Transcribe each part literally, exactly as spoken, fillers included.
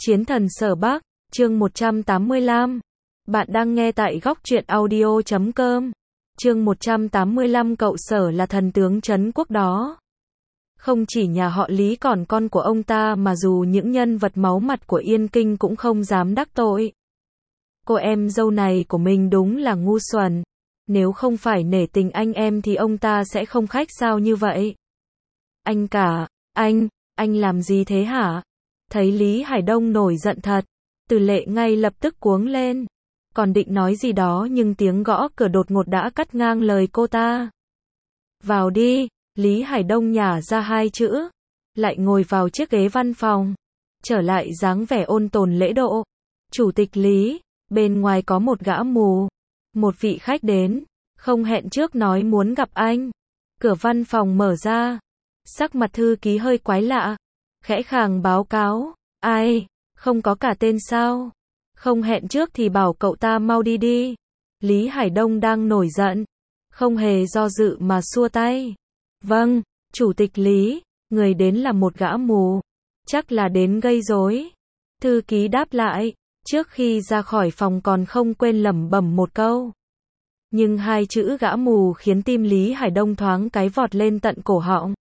Chiến thần Sở Bắc, chương một trăm tám mươi lăm. Bạn đang nghe tại góc truyện audio chấm com. Chương một trăm tám mươi lăm cậu Sở là thần tướng trấn quốc đó. Không chỉ nhà họ Lý còn con của ông ta mà dù những nhân vật máu mặt của Yên Kinh cũng không dám đắc tội. Cô em dâu này của mình đúng là ngu xuẩn. Nếu không phải nể tình anh em thì ông ta sẽ không khách sáo như vậy. Anh cả, anh, anh làm gì thế hả? Thấy Lý Hải Đông nổi giận thật, Từ Lệ ngay lập tức cuống lên. Còn định nói gì đó nhưng tiếng gõ cửa đột ngột đã cắt ngang lời cô ta. Vào đi, Lý Hải Đông nhả ra hai chữ, lại ngồi vào chiếc ghế văn phòng, trở lại dáng vẻ ôn tồn lễ độ. Chủ tịch Lý, bên ngoài có một gã mù, một vị khách đến, không hẹn trước nói muốn gặp anh. Cửa văn phòng mở ra, sắc mặt thư ký hơi quái lạ, khẽ khàng báo cáo, ai, không có cả tên sao? Không hẹn trước thì bảo cậu ta mau đi đi. Lý Hải Đông đang nổi giận, không hề do dự mà xua tay. Vâng, Chủ tịch Lý, người đến là một gã mù, chắc là đến gây rối. Thư ký đáp lại, trước khi ra khỏi phòng còn không quên lẩm bẩm một câu. Nhưng hai chữ gã mù khiến tim Lý Hải Đông thoáng cái vọt lên tận cổ họng.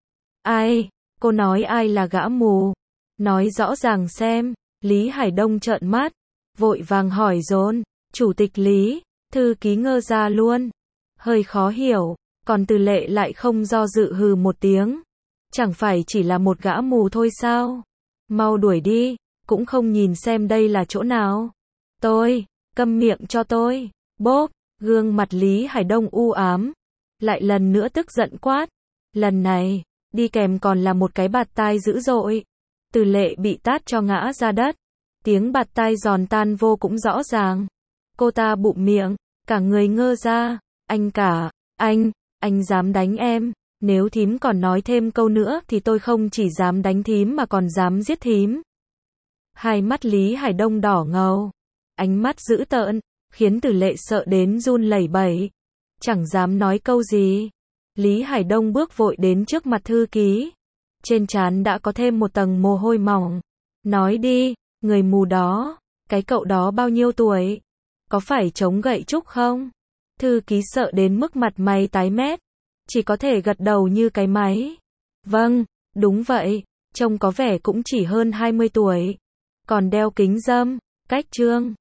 Ai? Cô nói ai là gã mù? Nói rõ ràng xem. Lý Hải Đông trợn mắt, vội vàng hỏi dồn. Chủ tịch Lý, thư ký ngơ ra luôn, hơi khó hiểu, còn Từ Lệ lại không do dự hừ một tiếng. Chẳng phải chỉ là một gã mù thôi sao? Mau đuổi đi, cũng không nhìn xem đây là chỗ nào. Tôi, câm miệng cho tôi. Bốp, gương mặt Lý Hải Đông u ám, lại lần nữa tức giận quát. Lần này, đi kèm còn là một cái bạt tai dữ dội. Từ Lệ bị tát cho ngã ra đất, tiếng bạt tai giòn tan vô cũng rõ ràng. Cô ta bụm miệng, cả người ngơ ra. Anh cả, anh, anh dám đánh em, nếu thím còn nói thêm câu nữa thì tôi không chỉ dám đánh thím mà còn dám giết thím. Hai mắt Lý Hải Đông đỏ ngầu, ánh mắt dữ tợn, khiến Từ Lệ sợ đến run lẩy bẩy, chẳng dám nói câu gì. Lý Hải Đông bước vội đến trước mặt thư ký, trên trán đã có thêm một tầng mồ hôi mỏng. Nói đi, người mù đó, cái cậu đó bao nhiêu tuổi? Có phải chống gậy trúc không? Thư ký sợ đến mức mặt mày tái mét, chỉ có thể gật đầu như cái máy. Vâng, đúng vậy, trông có vẻ cũng chỉ hơn hai mươi tuổi, còn đeo kính râm, cách trương.